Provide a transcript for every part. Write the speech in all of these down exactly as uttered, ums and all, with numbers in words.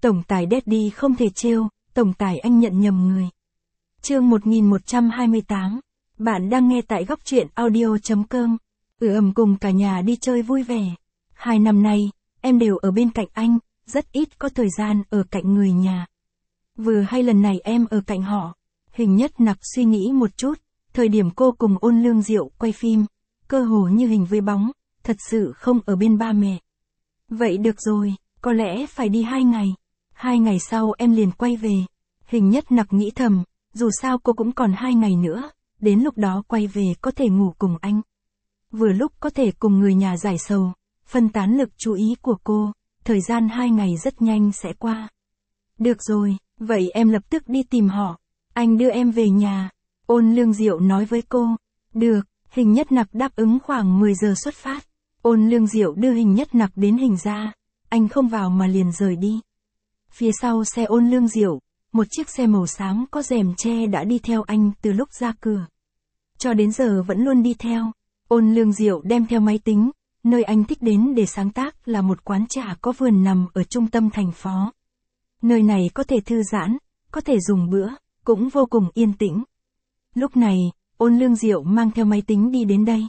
Tổng tài Daddy không thể trêu, tổng tài anh nhận nhầm người. Chương một nghìn một trăm hai mươi tám. Bạn đang nghe tại góc truyện audio chấm com. Ừ ầm cùng cả nhà đi chơi vui vẻ. Hai năm nay, em đều ở bên cạnh anh, rất ít có thời gian ở cạnh người nhà. Vừa hay lần này em ở cạnh họ. Hình Nhất Nặc suy nghĩ một chút, thời điểm cô cùng Ôn Lương Diệu quay phim, cơ hồ như hình với bóng, thật sự không ở bên ba mẹ. Vậy được rồi, có lẽ phải đi hai ngày. Hai ngày sau em liền quay về. Hình Nhất Nặc nghĩ thầm, dù sao cô cũng còn hai ngày nữa, đến lúc đó quay về có thể ngủ cùng anh. Vừa lúc có thể cùng người nhà giải sầu, phân tán lực chú ý của cô, thời gian hai ngày rất nhanh sẽ qua. Được rồi, vậy em lập tức đi tìm họ, anh đưa em về nhà. Ôn Lương Diệu nói với cô. Được, Hình Nhất Nặc đáp ứng. Khoảng mười giờ xuất phát. Ôn Lương Diệu đưa Hình Nhất Nặc đến Hình gia, anh không vào mà liền rời đi. Phía sau xe Ôn Lương Diệu, một chiếc xe màu xám có rèm che đã đi theo anh từ lúc ra cửa. Cho đến giờ vẫn luôn đi theo. Ôn Lương Diệu đem theo máy tính, nơi anh thích đến để sáng tác là một quán trà có vườn nằm ở trung tâm thành phố. Nơi này có thể thư giãn, có thể dùng bữa, cũng vô cùng yên tĩnh. Lúc này, Ôn Lương Diệu mang theo máy tính đi đến đây.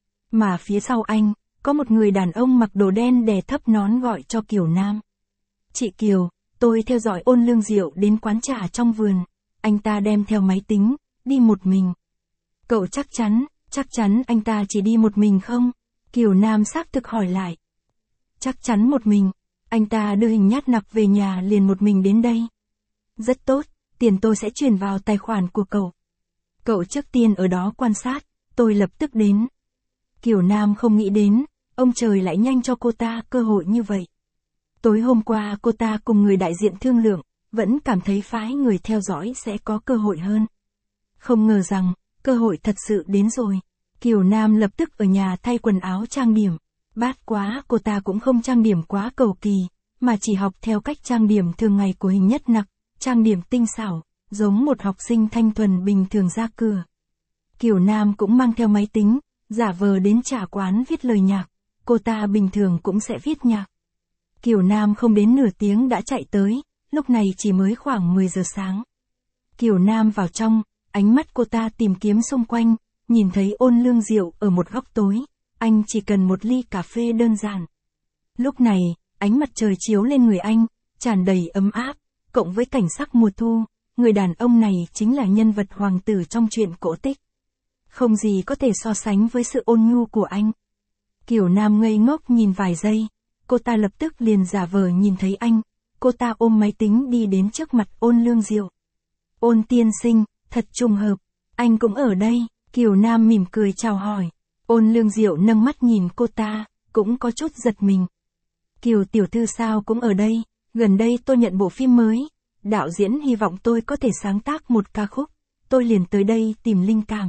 Mà phía sau anh, có một người đàn ông mặc đồ đen đè thấp nón gọi cho Kiều Nam. Chị Kiều, tôi theo dõi Ôn Lương Diệu đến quán trà trong vườn. Anh ta đem theo máy tính, đi một mình. Cậu chắc chắn, chắc chắn anh ta chỉ đi một mình không? Kiều Nam xác thực hỏi lại. Chắc chắn một mình, anh ta đưa Hình Nhất Nặc về nhà liền một mình đến đây. Rất tốt, tiền tôi sẽ chuyển vào tài khoản của cậu. Cậu trước tiên ở đó quan sát, tôi lập tức đến. Kiều Nam không nghĩ đến, ông trời lại nhanh cho cô ta cơ hội như vậy. Tối hôm qua cô ta cùng người đại diện thương lượng, vẫn cảm thấy phái người theo dõi sẽ có cơ hội hơn. Không ngờ rằng, cơ hội thật sự đến rồi. Kiều Nam lập tức ở nhà thay quần áo trang điểm. Bát quá cô ta cũng không trang điểm quá cầu kỳ, mà chỉ học theo cách trang điểm thường ngày của Hình Nhất Nặc, trang điểm tinh xảo, giống một học sinh thanh thuần bình thường ra cửa. Kiều Nam cũng mang theo máy tính, giả vờ đến trà quán viết lời nhạc, cô ta bình thường cũng sẽ viết nhạc. Kiều Nam không đến nửa tiếng đã chạy tới, lúc này chỉ mới khoảng mười giờ sáng. Kiều Nam vào trong, ánh mắt cô ta tìm kiếm xung quanh, nhìn thấy Ôn Lương Diệu ở một góc tối, anh chỉ cần một ly cà phê đơn giản. Lúc này, ánh mặt trời chiếu lên người anh, tràn đầy ấm áp, cộng với cảnh sắc mùa thu, người đàn ông này chính là nhân vật hoàng tử trong truyện cổ tích. Không gì có thể so sánh với sự ôn nhu của anh. Kiều Nam ngây ngốc nhìn vài giây, cô ta lập tức liền giả vờ nhìn thấy anh, cô ta ôm máy tính đi đến trước mặt Ôn Lương Diệu. Ôn tiên sinh, thật trùng hợp, anh cũng ở đây. Kiều Nam mỉm cười chào hỏi. Ôn Lương Diệu nâng mắt nhìn cô ta, cũng có chút giật mình. Kiều tiểu thư sao cũng ở đây, gần đây tôi nhận bộ phim mới, đạo diễn hy vọng tôi có thể sáng tác một ca khúc, tôi liền tới đây tìm linh cảm.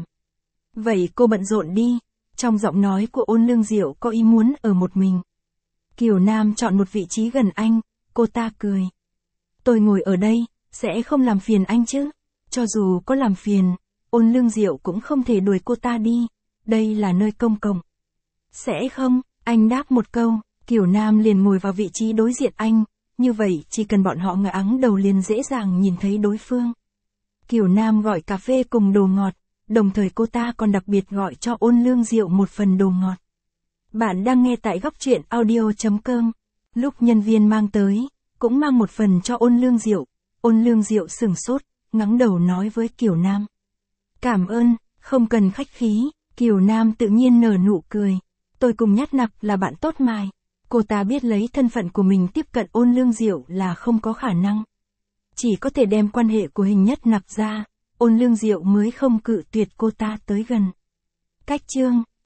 Vậy cô bận rộn đi. Trong giọng nói của Ôn Lương Diệu có ý muốn ở một mình. Kiều Nam chọn một vị trí gần anh, cô ta cười. Tôi ngồi ở đây, sẽ không làm phiền anh chứ? Cho dù có làm phiền, Ôn Lương Diệu cũng không thể đuổi cô ta đi, đây là nơi công cộng. Sẽ không, anh đáp một câu, Kiều Nam liền ngồi vào vị trí đối diện anh, như vậy chỉ cần bọn họ ngẩng đầu liền dễ dàng nhìn thấy đối phương. Kiều Nam gọi cà phê cùng đồ ngọt, đồng thời cô ta còn đặc biệt gọi cho Ôn Lương Diệu một phần đồ ngọt. Bạn đang nghe tại góc truyện audio chấm com. Lúc nhân viên mang tới, cũng mang một phần cho Ôn Lương Diệu. Ôn Lương Diệu sửng sốt, ngẩng đầu nói với Kiều Nam. Cảm ơn, không cần khách khí. Kiều Nam tự nhiên nở nụ cười. Tôi cùng Nhất Nặc là bạn tốt mài. Cô ta biết lấy thân phận của mình tiếp cận Ôn Lương Diệu là không có khả năng. Chỉ có thể đem quan hệ của Hình Nhất Nặc ra, Ôn Lương Diệu mới không cự tuyệt cô ta tới gần. Cách chương